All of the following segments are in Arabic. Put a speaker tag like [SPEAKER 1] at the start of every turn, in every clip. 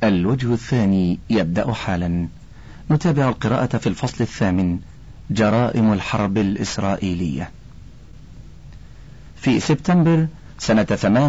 [SPEAKER 1] الوجه الثاني يبدأ حالا. نتابع القراءة في الفصل 8. جرائم الحرب الإسرائيلية. في سبتمبر سنة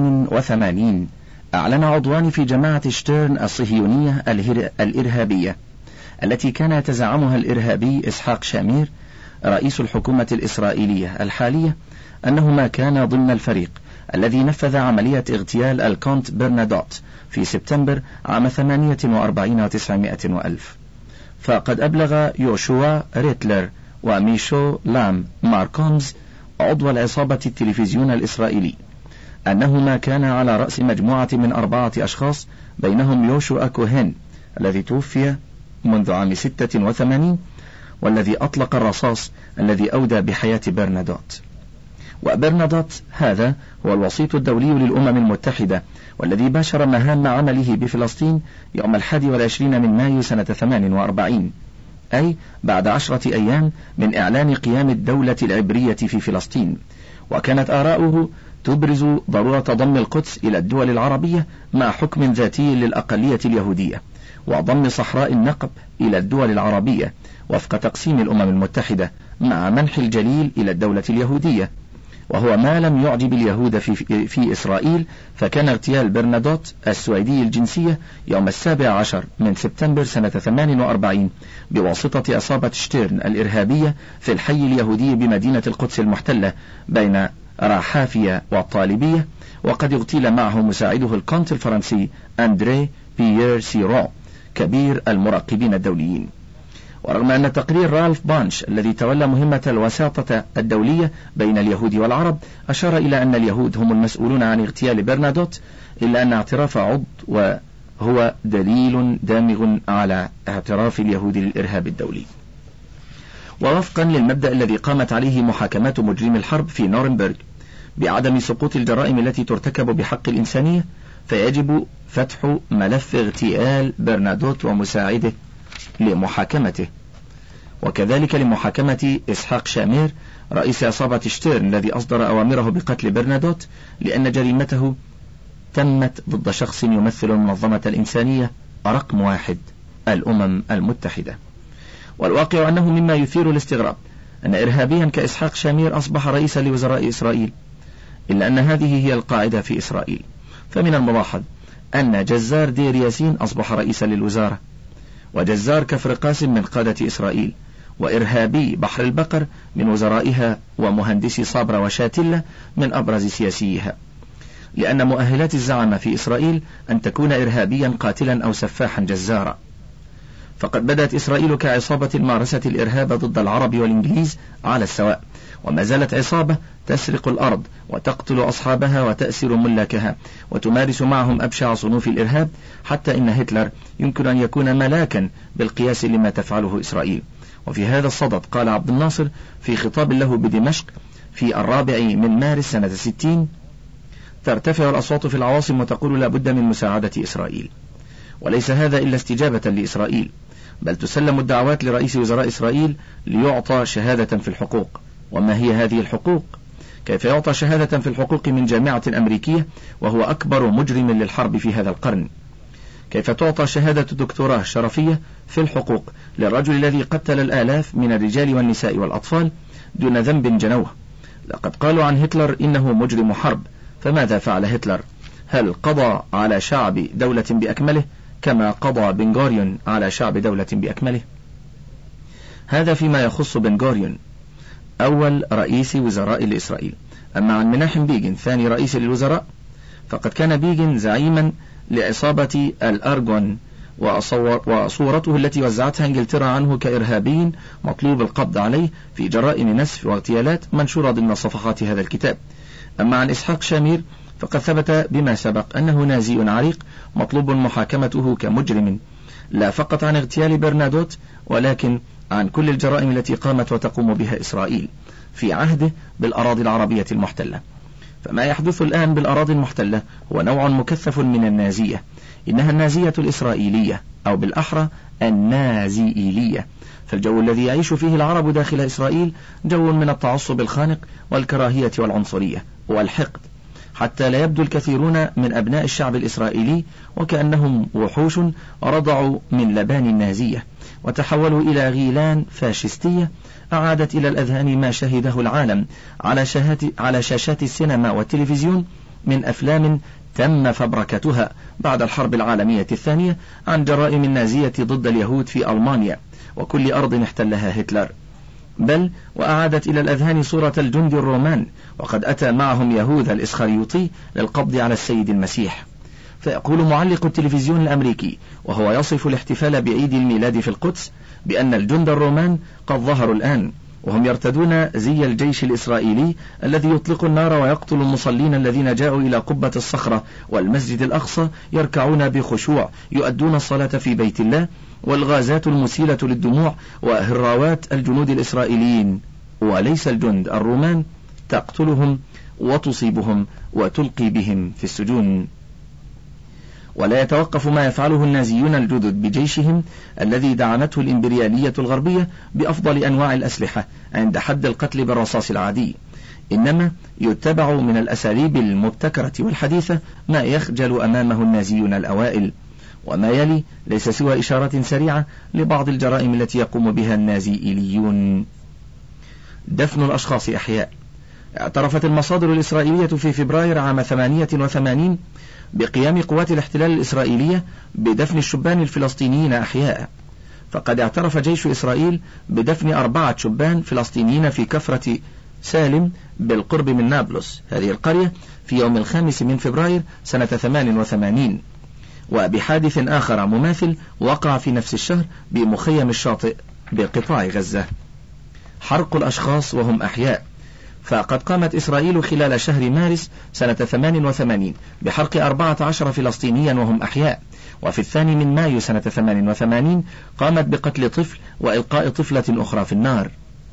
[SPEAKER 1] 88 أعلن عضوان في جماعة شتيرن الصهيونية الإرهابية التي كان يتزعمها الإرهابي إسحاق شامير رئيس الحكومة الإسرائيلية الحالية أنهما كانا ضمن الفريق الذي نفذ عملية اغتيال الكونت برنادوت في سبتمبر عام 48 و900 وألف. فقد أبلغ يوشوا ريتلر وميشو لام ماركومز عضو العصابة التلفزيون الإسرائيلي أنهما كانا على رأس مجموعة من 4 أشخاص بينهم يوشوا كوهين الذي توفي منذ عام 86 والذي أطلق الرصاص الذي أودى بحياة برنادوت. وبرنادوت هذا هو الوسيط الدولي للأمم المتحدة والذي باشر مهام عمله بفلسطين يوم 21 من مايو سنة 48، أي بعد 10 أيام من إعلان قيام الدولة العبرية في فلسطين. وكانت آراؤه تبرز ضرورة ضم القدس إلى الدول العربية مع حكم ذاتي للأقلية اليهودية، وضم صحراء النقب إلى الدول العربية وفق تقسيم الأمم المتحدة، مع منح الجليل إلى الدولة اليهودية، وهو ما لم يعجب اليهود في إسرائيل. فكان اغتيال برنادوت السويدي الجنسية يوم 17 من سبتمبر سنة 48 بواسطة عصابة شتيرن الإرهابية في الحي اليهودي بمدينة القدس المحتلة بين راحافية والطالبية، وقد اغتيل معه مساعده الكونت الفرنسي أندري بيير سيرون كبير المراقبين الدوليين. ورغم أن تقرير رالف بانش الذي تولى مهمة الوساطة الدولية بين اليهود والعرب أشار إلى أن اليهود هم المسؤولون عن اغتيال برنادوت، إلا أن اعتراف عضو وهو دليل دامغ على اعتراف اليهود للإرهاب الدولي. ووفقا للمبدأ الذي قامت عليه محاكمات مجرمي الحرب في نورنبرغ بعدم سقوط الجرائم التي ترتكب بحق الإنسانية، فيجب فتح ملف اغتيال برنادوت ومساعده لمحاكمته، وكذلك لمحاكمة إسحاق شامير رئيس عصابة شتيرن الذي أصدر أوامره بقتل برنادوت، لأن جريمته تمت ضد شخص يمثل المنظمة الإنسانية رقم 1 الأمم المتحدة. والواقع أنه مما يثير الاستغراب أن إرهابيا كإسحاق شامير أصبح رئيسا لوزراء إسرائيل، إلا أن هذه هي القاعدة في إسرائيل. فمن الملاحظ أن جزار دير ياسين أصبح رئيسا للوزارة، وجزار كفر قاسم من قادة إسرائيل، وإرهابي بحر البقر من وزرائها، ومهندسي صابرة وشاتلة من أبرز سياسيها، لأن مؤهلات الزعامة في إسرائيل أن تكون إرهابيا قاتلا أو سفاحا جزارا. فقد بدأت إسرائيل كعصابة مارست الإرهاب ضد العرب والإنجليز على السواء، وما زالت عصابة تسرق الأرض وتقتل أصحابها وتأسر ملاكها وتمارس معهم أبشع صنوف الإرهاب، حتى إن هتلر يمكن أن يكون ملاكا بالقياس لما تفعله إسرائيل. وفي هذا الصدد قال عبد الناصر في خطاب له بدمشق في 4 من مارس سنة 60: ترتفع الأصوات في العواصم وتقول لا بد من مساعدة إسرائيل. وليس هذا إلا استجابة لإسرائيل، بل تسلم الدعوات لرئيس وزراء إسرائيل ليعطى شهادة في الحقوق. وما هي هذه الحقوق؟ كيف يعطى شهادة في الحقوق من جامعة أمريكية وهو أكبر مجرم للحرب في هذا القرن؟ كيف تعطى شهادة دكتوراه شرفية في الحقوق للرجل الذي قتل الآلاف من الرجال والنساء والأطفال دون ذنب جنوه؟ لقد قالوا عن هتلر إنه مجرم حرب، فماذا فعل هتلر؟ هل قضى على شعب دولة بأكمله كما قضى بن غوريون على شعب دولة بأكمله؟ هذا فيما يخص بن غوريون أول رئيس وزراء لإسرائيل. أما عن مناحم بيغن ثاني رئيس للوزراء، فقد كان بيغن زعيما لعصابة الأرغون، وصورته التي وزعتها انجلترا عنه كإرهابي مطلوب القبض عليه في جرائم نسف واغتيالات منشورة ضمن صفحات هذا الكتاب. أما عن إسحاق شامير فقد ثبت بما سبق أنه نازي عريق مطلوب محاكمته كمجرم، لا فقط عن اغتيال برنادوت ولكن عن كل الجرائم التي قامت وتقوم بها إسرائيل في عهده بالأراضي العربية المحتلة. فما يحدث الآن بالأراضي المحتلة هو نوع مكثف من النازية، إنها النازية الإسرائيلية، أو بالأحرى النازيئيلية. فالجو الذي يعيش فيه العرب داخل إسرائيل جو من التعصب الخانق والكراهية والعنصرية والحقد، حتى لا يبدو الكثيرون من أبناء الشعب الإسرائيلي وكأنهم وحوش رضعوا من لبان النازية وتحولوا إلى غيلان فاشستية أعادت إلى الأذهان ما شهده العالم على شاشات السينما والتلفزيون من أفلام تم فبركتها بعد الحرب العالمية الثانية عن جرائم النازية ضد اليهود في ألمانيا وكل أرض احتلها هتلر، بل وأعادت إلى الأذهان صورة الجند الرومان وقد أتى معهم يهوذا الإسخريوطي للقبض على السيد المسيح. فيقول معلق التلفزيون الأمريكي وهو يصف الاحتفال بعيد الميلاد في القدس بأن الجند الرومان قد ظهروا الآن وهم يرتدون زي الجيش الإسرائيلي الذي يطلق النار ويقتل المصلين الذين جاءوا إلى قبة الصخرة والمسجد الأقصى يركعون بخشوع يؤدون الصلاة في بيت الله، والغازات المسيلة للدموع وهراوات الجنود الإسرائيليين وليس الجند الرومان تقتلهم وتصيبهم وتلقي بهم في السجون. ولا يتوقف ما يفعله النازيون الجدد بجيشهم الذي دعمته الإمبريالية الغربية بأفضل أنواع الأسلحة عند حد القتل بالرصاص العادي، إنما يتبع من الأساليب المبتكرة والحديثة ما يخجل أمامه النازيون الأوائل. وما يلي ليس سوى إشارة سريعة لبعض الجرائم التي يقوم بها النازيليون. دفن الأشخاص أحياء. اعترفت المصادر الإسرائيلية في فبراير عام 88 بقيام قوات الاحتلال الإسرائيلية بدفن الشبان الفلسطينيين أحياء، فقد اعترف جيش إسرائيل بدفن 4 شبان فلسطينيين في كفرة سالم بالقرب من نابلس هذه القرية في يوم 5 من فبراير سنة 88، وبحادث آخر مماثل وقع في نفس الشهر بمخيم الشاطئ بقطاع غزة. حرق الأشخاص وهم أحياء. فقد قامت إسرائيل خلال شهر مارس سنة 88 بحرق 14 فلسطينيا وهم أحياء، وفي 2 من مايو سنة 88 قامت بقتل طفل وإلقاء طفلة أخرى في النار.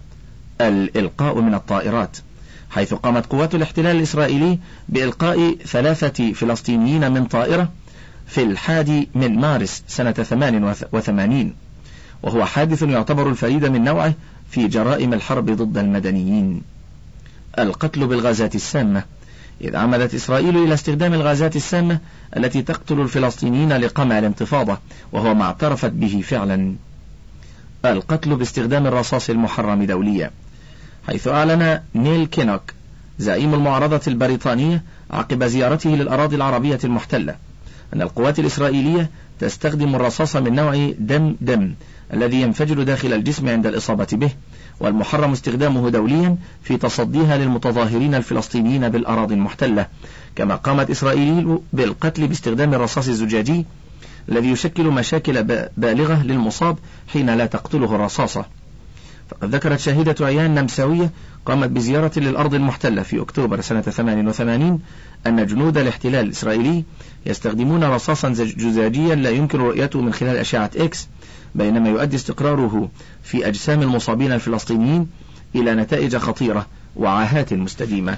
[SPEAKER 1] الإلقاء من الطائرات، حيث قامت قوات الاحتلال الإسرائيلي بإلقاء 3 فلسطينيين من طائرة في 1 من مارس سنة 88، وهو حادث يعتبر الفريد من نوعه في جرائم الحرب ضد المدنيين. القتل بالغازات السامة. إذ عمدت إسرائيل إلى استخدام الغازات السامة التي تقتل الفلسطينيين لقمع الانتفاضة، وهو ما اعترفت به فعلا. القتل باستخدام الرصاص المحرم دوليا، حيث أعلن نيل كينوك زعيم المعارضة البريطانية عقب زيارته للأراضي العربية المحتلة أن القوات الإسرائيلية تستخدم الرصاص من نوع دم الذي ينفجر داخل الجسم عند الإصابة به، والمحرم استخدامه دوليا في تصديها للمتظاهرين الفلسطينيين بالأراضي المحتلة. كما قامت إسرائيل بالقتل باستخدام الرصاص الزجاجي الذي يشكل مشاكل بالغة للمصاب حين لا تقتله الرصاصة. فقد ذكرت شاهدة عيان نمساوية قامت بزيارة للأرض المحتلة في أكتوبر سنة 88 أن جنود الاحتلال الإسرائيلي يستخدمون رصاصا زجاجيا لا يمكن رؤيته من خلال أشعة إكس، بينما يؤدي استقراره في أجسام المصابين الفلسطينيين إلى نتائج خطيرة وعاهات مستديمة.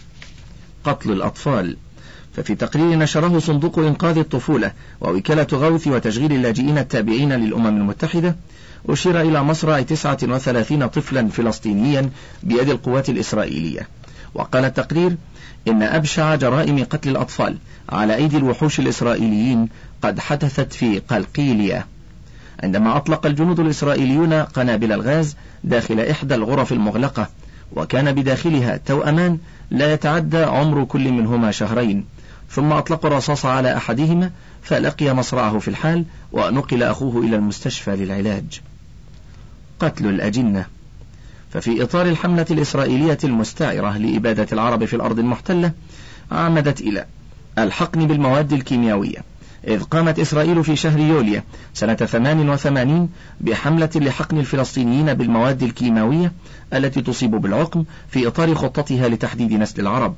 [SPEAKER 1] قتل الأطفال. ففي تقرير نشره صندوق إنقاذ الطفولة ووكالة غوث وتشغيل اللاجئين التابعين للأمم المتحدة، أشير إلى مصرع 39 طفلا فلسطينيا بيد القوات الإسرائيلية. وقال التقرير إن أبشع جرائم قتل الأطفال على أيدي الوحوش الإسرائيليين قد حدثت في قلقيلية، عندما أطلق الجنود الإسرائيليون قنابل الغاز داخل إحدى الغرف المغلقة، وكان بداخلها توأمان لا يتعدى عمر كل منهما 2 شهر، ثم أطلقوا الرصاص على أحدهما فلقي مصرعه في الحال ونقل أخوه إلى المستشفى للعلاج. قتل الأجنة. ففي إطار الحملة الإسرائيلية المستعرة لإبادة العرب في الأرض المحتلة عمدت إلى الحقن بالمواد الكيميائية، إذ قامت إسرائيل في شهر يوليو سنة 88 بحملة لحقن الفلسطينيين بالمواد الكيماوية التي تصيب بالعقم في إطار خطتها لتحديد نسل العرب.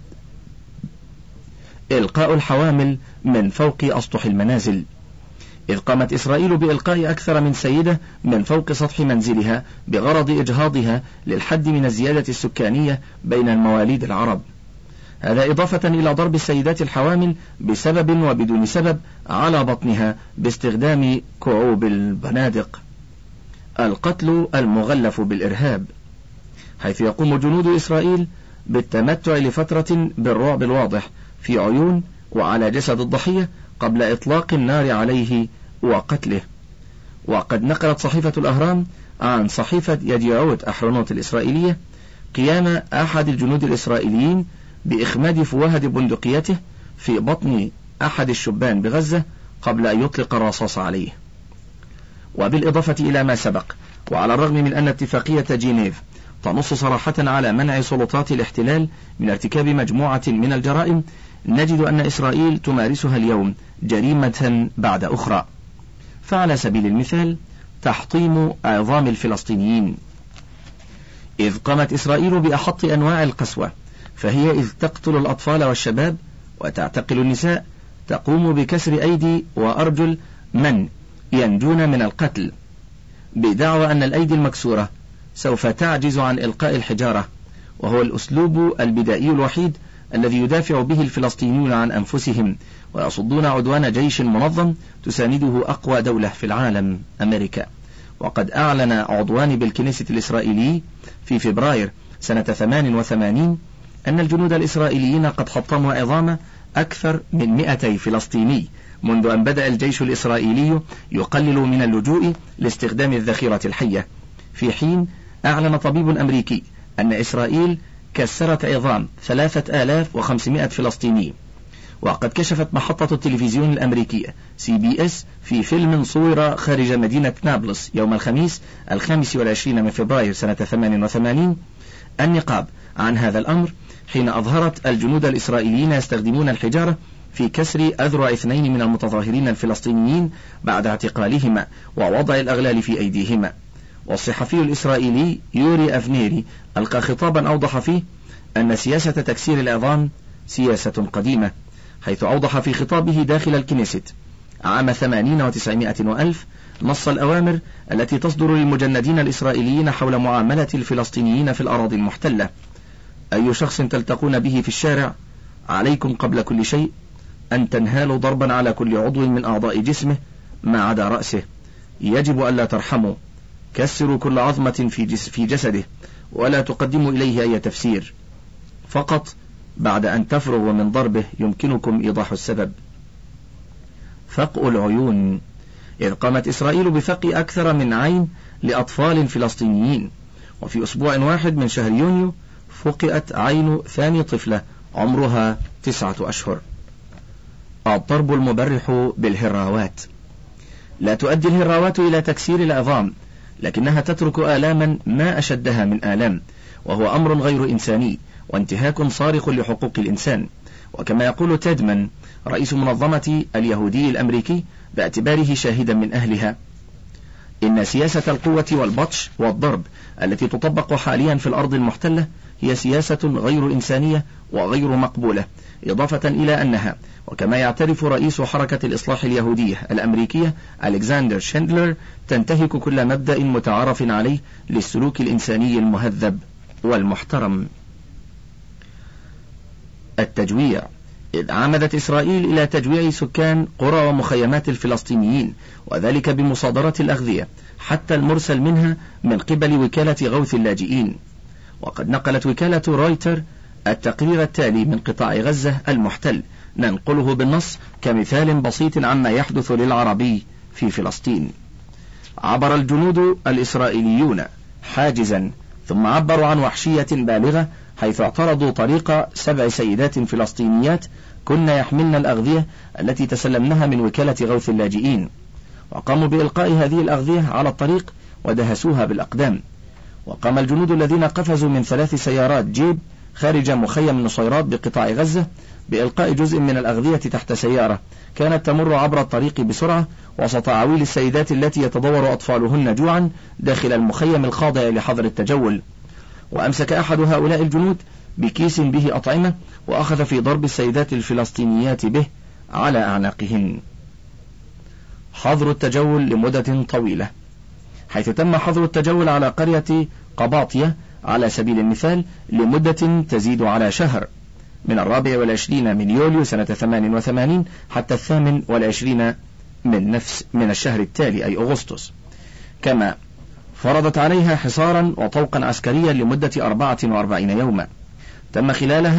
[SPEAKER 1] إلقاء الحوامل من فوق أسطح المنازل، إذ قامت إسرائيل بإلقاء أكثر من سيدة من فوق سطح منزلها بغرض إجهاضها للحد من الزيادة السكانية بين المواليد العرب، هذا إضافة إلى ضرب السيدات الحوامل بسبب وبدون سبب على بطنها باستخدام كعوب البنادق. القتل المغلف بالإرهاب، حيث يقوم جنود إسرائيل بالتمتع لفترة بالرعب الواضح في عيون وعلى جسد الضحية قبل إطلاق النار عليه وقتله. وقد نقلت صحيفة الأهرام عن صحيفة يديعوت أحرونوت الإسرائيلية قيام أحد الجنود الإسرائيليين بإخماد فوهد بندقيته في بطن أحد الشبان بغزة قبل أن يطلق الرصاص عليه. وبالإضافة إلى ما سبق، وعلى الرغم من أن اتفاقية جنيف تنص صراحة على منع سلطات الاحتلال من ارتكاب مجموعة من الجرائم، نجد أن إسرائيل تمارسها اليوم جريمة بعد أخرى. فعلى سبيل المثال تحطيم عظام الفلسطينيين، إذ قامت إسرائيل بأحط أنواع القسوة، فهي إذ تقتل الأطفال والشباب وتعتقل النساء تقوم بكسر أيدي وأرجل من ينجون من القتل، بدعوى أن الأيدي المكسورة سوف تعجز عن إلقاء الحجارة، وهو الأسلوب البدائي الوحيد الذي يدافع به الفلسطينيون عن أنفسهم ويصدون عدوان جيش منظم تسانده أقوى دولة في العالم أمريكا. وقد أعلن عضوان بالكنيسة الإسرائيلي في فبراير سنة 88 أن الجنود الإسرائيليين قد حطموا عظام أكثر من 200 فلسطيني منذ أن بدأ الجيش الإسرائيلي يقلل من اللجوء لاستخدام الذخيرة الحية، في حين أعلن طبيب أمريكي أن إسرائيل كسرت عظام 3500 فلسطيني. وقد كشفت محطة التلفزيون الأمريكية CBS في فيلم صور خارج مدينة نابلس يوم الخميس 25 من فبراير سنة 88 النقاب عن هذا الأمر، حين أظهرت الجنود الإسرائيليين يستخدمون الحجارة في كسر أذرع 2 من المتظاهرين الفلسطينيين بعد اعتقالهما ووضع الأغلال في أيديهما. والصحفي الإسرائيلي يوري أفنيري ألقى خطابا أوضح فيه أن سياسة تكسير العظام سياسة قديمة، حيث أوضح في خطابه داخل الكنيست عام 80 و900 وألف نص الأوامر التي تصدر للمجندين الإسرائيليين حول معاملة الفلسطينيين في الأراضي المحتلة: أي شخص تلتقون به في الشارع عليكم قبل كل شيء أن تنهالوا ضربا على كل عضو من أعضاء جسمه ما عدا رأسه، يجب ألا ترحموا، كسروا كل عظمة في جسده ولا تقدموا إليه أي تفسير، فقط بعد أن تفرغوا من ضربه يمكنكم إيضاح السبب. فقء العيون، إذ قامت إسرائيل بفقء أكثر من عين لأطفال فلسطينيين، وفي أسبوع واحد من شهر يونيو فقئت عين ثاني طفلة عمرها 9 أشهر. الضرب المبرح بالهراوات، لا تؤدي الهراوات إلى تكسير العظام، لكنها تترك آلاما ما أشدها من آلام، وهو أمر غير إنساني وانتهاك صارخ لحقوق الإنسان. وكما يقول تيدمان رئيس منظمة اليهودي الأمريكي باعتباره شاهدا من أهلها: إن سياسة القوة والبطش والضرب التي تطبق حاليا في الأرض المحتلة هي سياسة غير إنسانية وغير مقبولة، إضافة إلى أنها، وكما يعترف رئيس حركة الإصلاح اليهودية الأمريكية ألكسندر شندلر، تنتهك كل مبدأ متعارف عليه للسلوك الإنساني المهذب والمحترم. التجويع، إذ عمدت إسرائيل إلى تجويع سكان قرى ومخيمات الفلسطينيين، وذلك بمصادرة الأغذية حتى المرسل منها من قبل وكالة غوث اللاجئين. وقد نقلت وكالة رويتر التقرير التالي من قطاع غزة المحتل، ننقله بالنص كمثال بسيط عما يحدث للعربي في فلسطين. عبر الجنود الإسرائيليون حاجزا ثم عبروا عن وحشية بالغة، حيث اعترضوا طريق 7 سيدات فلسطينيات كن يحملن الأغذية التي تسلمنها من وكالة غوث اللاجئين، وقاموا بإلقاء هذه الأغذية على الطريق ودهسوها بالأقدام. وقام الجنود الذين قفزوا من 3 سيارات جيب خارج مخيم النصيرات بقطاع غزة بإلقاء جزء من الأغذية تحت سيارة كانت تمر عبر الطريق بسرعة وسط عويل السيدات التي يتضور أطفالهن جوعا داخل المخيم الخاضع لحظر التجول. وأمسك أحد هؤلاء الجنود بكيس به أطعمة وأخذ في ضرب السيدات الفلسطينيات به على أعناقهن. حظر التجول لمدة طويلة، حيث تم حظر التجول على قرية قباطية على سبيل المثال لمدة تزيد على شهر، من 24 من يوليو سنة 88 حتى 28 من الشهر التالي أي أغسطس. كما فرضت عليها حصارا وطوقا عسكريا لمدة 44 يوما، تم خلالها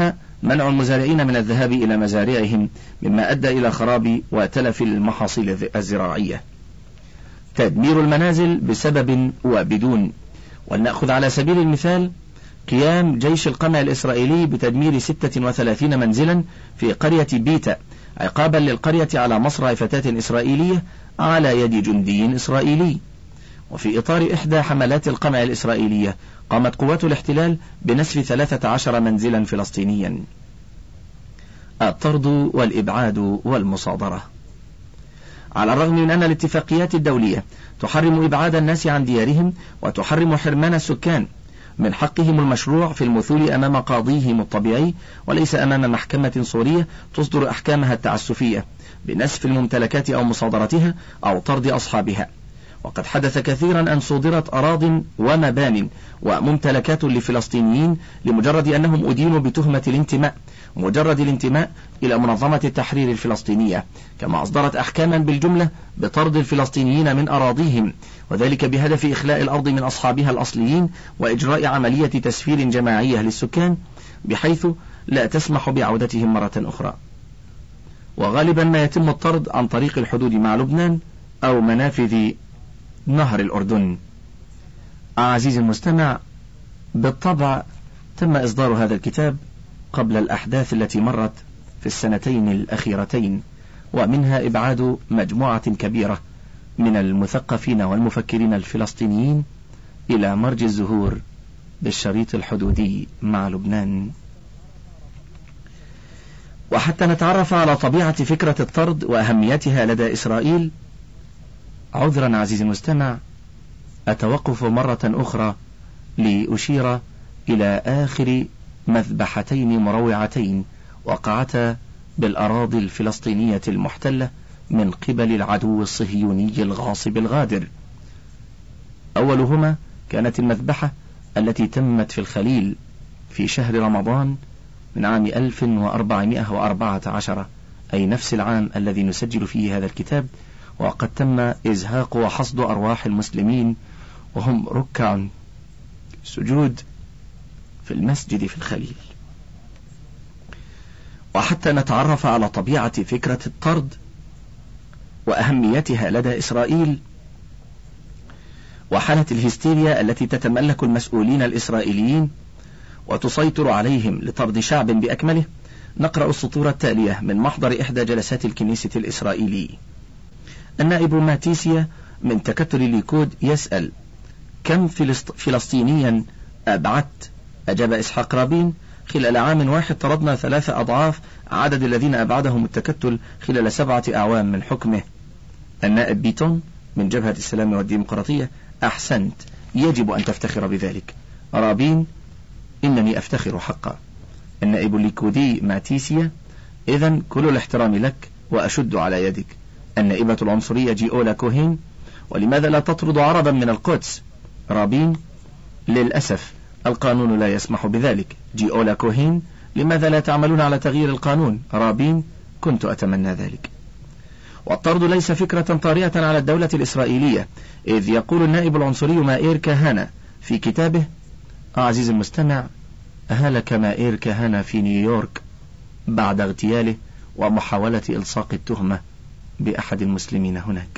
[SPEAKER 1] منع المزارعين من الذهاب إلى مزارعهم مما أدى إلى خراب وتلف المحاصيل الزراعية. تدمير المنازل بسبب وبدون. ولنأخذ على سبيل المثال قيام جيش القمع الإسرائيلي بتدمير 36 منزلا في قرية بيتا عقابا للقرية على مصرع فتاة إسرائيلية على يد جندي إسرائيلي. وفي إطار إحدى حملات القمع الإسرائيلية قامت قوات الاحتلال بنسف 13 منزلا فلسطينيا. الطرد والإبعاد والمصادرة. على الرغم من أن الاتفاقيات الدولية تحرم إبعاد الناس عن ديارهم وتحرم حرمان السكان من حقهم المشروع في المثول أمام قاضيهم الطبيعي وليس أمام محكمة صورية تصدر أحكامها التعسفية بنسف الممتلكات أو مصادرتها أو طرد أصحابها. وقد حدث كثيرا أن صدرت أراضٍ ومبان وممتلكات لفلسطينيين لمجرد أنهم أدينوا بتهمة الانتماء، مجرد الانتماء إلى منظمة التحرير الفلسطينية، كما أصدرت أحكاما بالجملة بطرد الفلسطينيين من أراضيهم، وذلك بهدف إخلاء الأرض من أصحابها الأصليين وإجراء عملية تسفير جماعية للسكان بحيث لا تسمح بعودتهم مرة أخرى. وغالبا ما يتم الطرد عن طريق الحدود مع لبنان أو منافذ نهر الأردن. عزيزي المستمع، بالطبع تم إصدار هذا الكتاب قبل الأحداث التي مرت في السنتين الأخيرتين، ومنها إبعاد مجموعة كبيرة من المثقفين والمفكرين الفلسطينيين إلى مرج الزهور بالشريط الحدودي مع لبنان. وحتى نتعرف على طبيعة فكرة الطرد وأهميتها لدى إسرائيل، عذرا عزيزي المستمع أتوقف مرة أخرى لأشير إلى آخر مذبحتين مروعتين وقعتا بالأراضي الفلسطينية المحتلة من قبل العدو الصهيوني الغاصب الغادر. أولهما كانت المذبحة التي تمت في الخليل في شهر رمضان من عام 1414، أي نفس العام الذي نسجل فيه هذا الكتاب، وقد تم إزهاق وحصد أرواح المسلمين وهم ركع سجود في المسجد في الخليل. وحتى نتعرف على طبيعة فكرة الطرد وأهميتها لدى إسرائيل وحالة الهستيريا التي تتملك المسؤولين الإسرائيليين وتسيطر عليهم لطرد شعب بأكمله، نقرأ السطور التالية من محضر إحدى جلسات الكنيسة الإسرائيلي. النائب ماتيسيا من تكتل الليكود يسأل: كم فلسطينيا أبعدت؟ أجاب إسحاق رابين: خلال عام واحد طردنا 3 أضعاف عدد الذين أبعدهم التكتل خلال 7 أعوام من حكمه. النائب بيتون من جبهة السلام والديمقراطية: أحسنت، يجب أن تفتخر بذلك. رابين: إنني أفتخر حقا. النائب الليكودي ماتيسيا: إذن كل الاحترام لك وأشد على يدك. النائبة العنصرية جيولا كوهين: ولماذا لا تطرد عربا من القدس؟ رابين: للأسف القانون لا يسمح بذلك. جيولا كوهين: لماذا لا تعملون على تغيير القانون؟ رابين: كنت أتمنى ذلك. والطرد ليس فكرة طارئة على الدولة الإسرائيلية، إذ يقول النائب العنصري مائير كهانة في كتابه: عزيزي المستمع، هلك مائير كهانة في نيويورك بعد اغتياله ومحاولة إلصاق التهمة بأحد المسلمين هناك.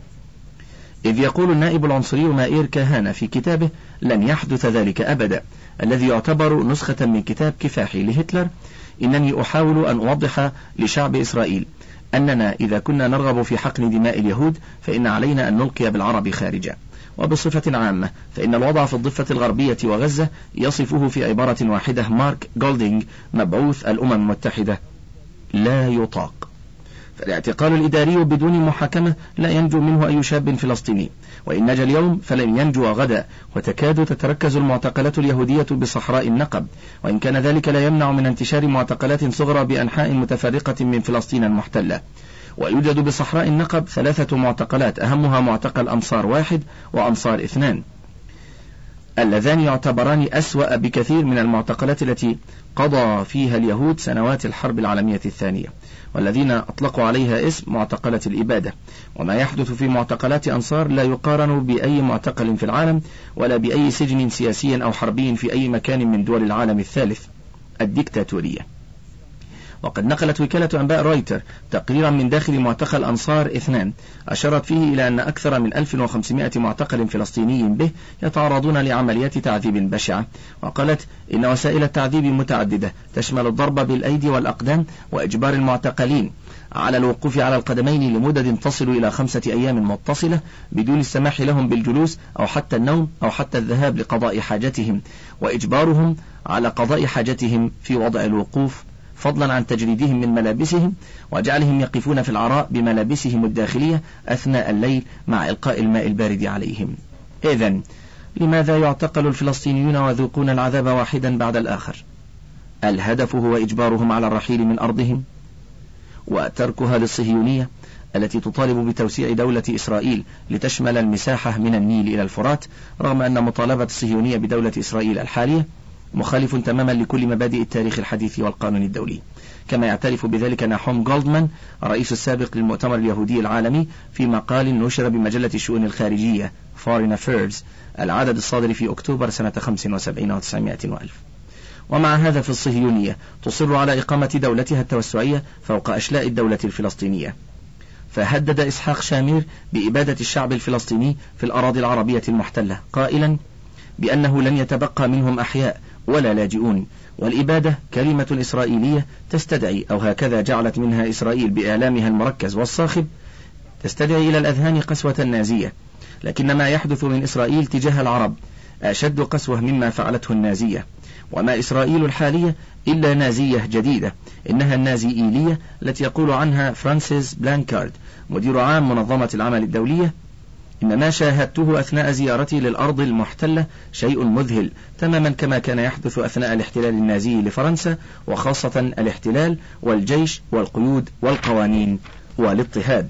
[SPEAKER 1] إذ يقول النائب العنصري مائير كهانة في كتابه: لن يحدث ذلك أبدا، الذي يعتبر نسخة من كتاب كفاحي لهتلر. إنني أحاول أن أوضح لشعب إسرائيل أننا إذا كنا نرغب في حقن دماء اليهود فإن علينا أن نلقي بالعرب خارجا. وبصفة عامة فإن الوضع في الضفة الغربية وغزة يصفه في عبارة واحدة مارك جولدينغ مبعوث الأمم المتحدة: لا يطاق. فالاعتقال الإداري بدون محاكمة لا ينجو منه أي شاب فلسطيني، وإن نجا اليوم فلن ينجو غدا، وتكاد تتركز المعتقلات اليهودية بصحراء النقب، وإن كان ذلك لا يمنع من انتشار معتقلات صغرى بأنحاء متفرقة من فلسطين المحتلة. ويوجد بصحراء النقب 3 معتقلات، أهمها معتقل أنصار 1 وأنصار 2، اللذان يعتبران أسوأ بكثير من المعتقلات التي قضى فيها اليهود سنوات الحرب العالمية الثانية، والذين أطلقوا عليها اسم معتقلة الإبادة. وما يحدث في معتقلات أنصار لا يقارن بأي معتقل في العالم ولا بأي سجن سياسي أو حربي في أي مكان من دول العالم الثالث الديكتاتورية. وقد نقلت وكالة أنباء رويتر تقريرا من داخل معتقل أنصار 2 أشارت فيه إلى أن أكثر من 1500 معتقل فلسطيني به يتعرضون لعمليات تعذيب بشعة. وقالت إن وسائل التعذيب متعددة تشمل الضرب بالأيدي والأقدام وإجبار المعتقلين على الوقوف على القدمين لمدد تصل إلى 5 أيام متصلة بدون السماح لهم بالجلوس أو حتى النوم أو حتى الذهاب لقضاء حاجتهم، وإجبارهم على قضاء حاجتهم في وضع الوقوف، فضلا عن تجريدهم من ملابسهم وجعلهم يقفون في العراء بملابسهم الداخلية أثناء الليل مع إلقاء الماء البارد عليهم. إذن لماذا يعتقل الفلسطينيون ويذوقون العذاب واحدا بعد الآخر؟ الهدف هو إجبارهم على الرحيل من أرضهم وتركها للصهيونية التي تطالب بتوسيع دولة إسرائيل لتشمل المساحة من النيل إلى الفرات، رغم أن مطالبة الصهيونية بدولة إسرائيل الحالية مخالف تماما لكل مبادئ التاريخ الحديث والقانون الدولي، كما يعترف بذلك ناحوم جولدمان الرئيس السابق للمؤتمر اليهودي العالمي في مقال نشر بمجلة الشؤون الخارجية Foreign Affairs العدد الصادر في أكتوبر سنة 75 و900 وألف. ومع هذا في الصهيونية تصر على إقامة دولتها التوسعية فوق أشلاء الدولة الفلسطينية، فهدد إسحاق شامير بإبادة الشعب الفلسطيني في الأراضي العربية المحتلة قائلا بأنه لن يتبقى منهم أحياء ولا لاجئون، والإبادة كلمة إسرائيلية تستدعي، أو هكذا جعلت منها إسرائيل بإعلامها المركز والصاخب، تستدعي إلى الأذهان قسوة نازية، لكن ما يحدث من إسرائيل تجاه العرب أشد قسوة مما فعلته النازية، وما إسرائيل الحالية إلا نازية جديدة، إنها النازيئيلية التي يقول عنها فرانسيس بلانكارد مدير عام منظمة العمل الدولية: إن ما شاهدته أثناء زيارتي للأرض المحتلة شيء مذهل تماما كما كان يحدث أثناء الاحتلال النازي لفرنسا، وخاصة الاحتلال والجيش والقيود والقوانين والاضطهاد.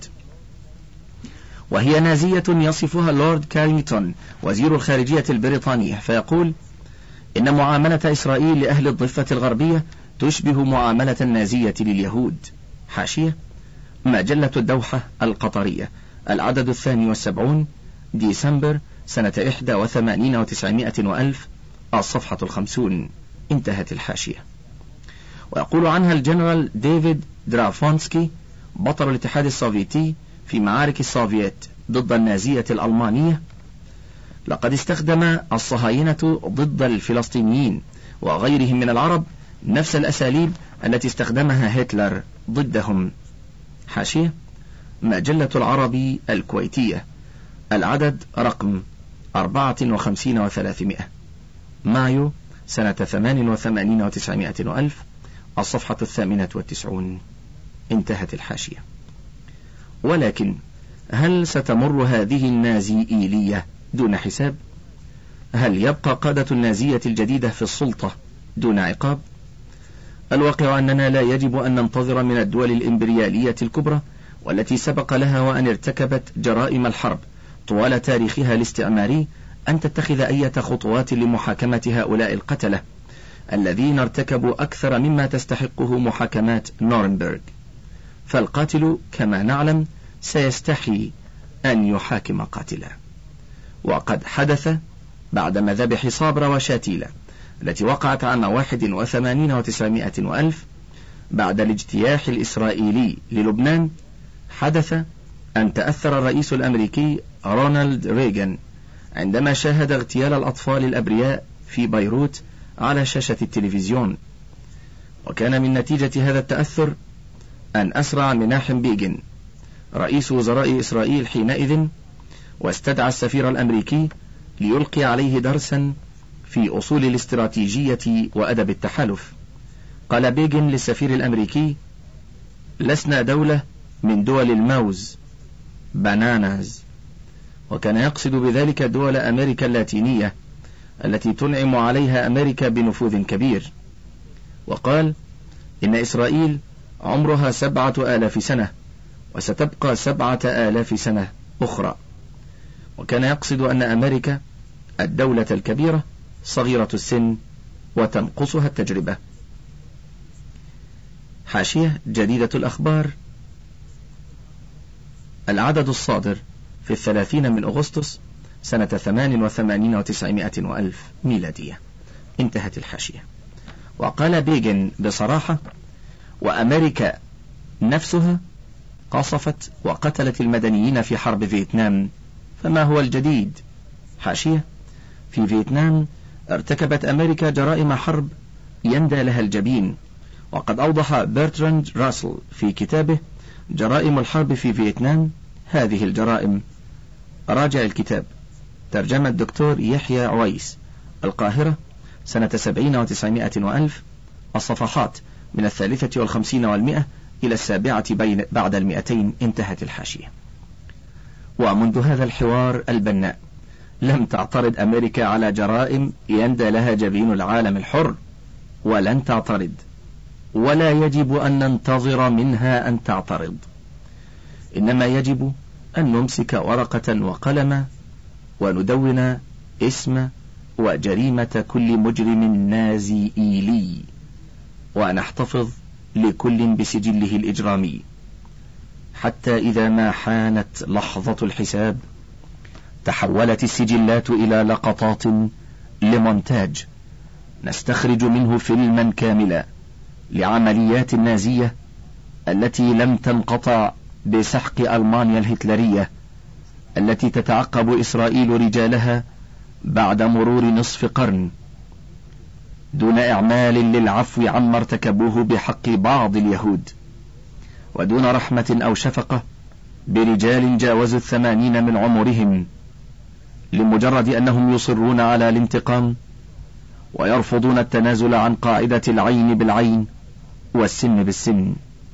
[SPEAKER 1] وهي نازية يصفها لورد كارينغتون وزير الخارجية البريطانية، فيقول إن معاملة إسرائيل لأهل الضفة الغربية تشبه معاملة النازية لليهود. حاشية: مجلة الدوحة القطرية، العدد 72 ديسمبر سنة 81 و900 وألف، الصفحة 50. انتهت الحاشية. ويقول عنها الجنرال ديفيد درافونسكي بطل الاتحاد السوفيتي في معارك السوفييت ضد النازية الألمانية: لقد استخدم الصهاينة ضد الفلسطينيين وغيرهم من العرب نفس الأساليب التي استخدمها هتلر ضدهم. حاشية: مجلة العربي الكويتية، العدد رقم 54 و300، مايو سنة 88 و900 وألف، الصفحة 98. انتهت الحاشية. ولكن هل ستمر هذه النازيئيلية دون حساب؟ هل يبقى قادة النازية الجديدة في السلطة دون عقاب؟ الواقع أننا لا يجب أن ننتظر من الدول الإمبريالية الكبرى والتي سبق لها وأن ارتكبت جرائم الحرب طوال تاريخها الاستعماري أن تتخذ أي خطوات لمحاكمة هؤلاء القتلة الذين ارتكبوا أكثر مما تستحقه محاكمات نورنبرغ، فالقاتل كما نعلم سيستحي أن يحاكم قاتلا. وقد حدث بعد مذابح صابرة وشاتيلا التي وقعت عام 81 و900 وألف بعد الاجتياح الإسرائيلي للبنان، حدث أن تأثر الرئيس الأمريكي رونالد ريغان عندما شاهد اغتيال الأطفال الأبرياء في بيروت على شاشة التلفزيون، وكان من نتيجة هذا التأثر أن أسرع مناحم بيغن رئيس وزراء إسرائيل حينئذ واستدعى السفير الأمريكي ليلقي عليه درسا في أصول الاستراتيجية وأدب التحالف. قال بيغن للسفير الأمريكي: لسنا دولة من دول الموز باناناز، وكان يقصد بذلك دول أمريكا اللاتينية التي تنعم عليها أمريكا بنفوذ كبير. وقال إن إسرائيل عمرها 7000 سنة وستبقى 7000 سنة أخرى، وكان يقصد أن أمريكا الدولة الكبيرة صغيرة السن وتنقصها التجربة. حاشية: جديدة الأخبار، العدد الصادر في 30 من أغسطس سنة 88 و900 وألف ميلادية. انتهت الحاشية. وقال بيغن بصراحة: وأمريكا نفسها قصفت وقتلت المدنيين في حرب فيتنام، فما هو الجديد؟ حاشية: في فيتنام ارتكبت أمريكا جرائم حرب يندى لها الجبين، وقد أوضح برتراند راسل في كتابه جرائم الحرب في فيتنام هذه الجرائم. راجع الكتاب، ترجمة الدكتور يحيى عويس، القاهرة، سنة 70 و900 وألف، الصفحات من 53 و100 إلى 7 بعد 200. انتهت الحاشية. ومنذ هذا الحوار البناء لم تعترض أمريكا على جرائم يندى لها جبين العالم الحر، ولن تعترض، ولا يجب أن ننتظر منها أن تعترض. إنما يجب أن نمسك ورقة وقلم وندون اسم وجريمة كل مجرم نازي إيلي، ونحتفظ لكل بسجله الإجرامي، حتى إذا ما حانت لحظة الحساب تحولت السجلات إلى لقطات لمونتاج نستخرج منه فيلما كاملا لعمليات النازية التي لم تنقطع بسحق ألمانيا الهتلرية، التي تتعقب إسرائيل رجالها بعد مرور نصف قرن، دون إعمال للعفو عما ارتكبوه بحق بعض اليهود، ودون رحمة أو شفقة برجال جاوزوا 80 من عمرهم، لمجرد أنهم يصرون على الانتقام ويرفضون التنازل عن قاعدة العين بالعين والسن بالسن.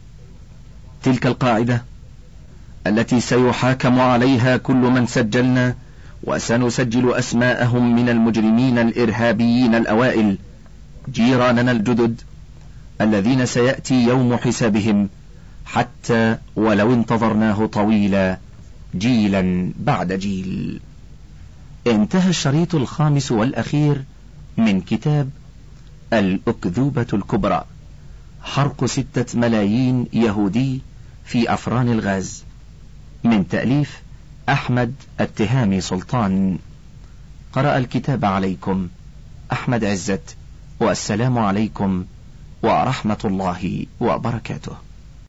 [SPEAKER 1] تلك القاعدة التي سيحاكم عليها كل من سجلنا وسنسجل أسماءهم من المجرمين الإرهابيين الأوائل، جيراننا الجدد الذين سيأتي يوم حسابهم حتى ولو انتظرناه طويلا جيلا بعد جيل. انتهى الشريط الخامس والأخير من كتاب الأكذوبة الكبرى، حرق 6 ملايين يهودي في أفران الغاز، من تأليف أحمد التهامي سلطان. قرأ الكتاب عليكم أحمد عزت، والسلام عليكم ورحمة الله وبركاته.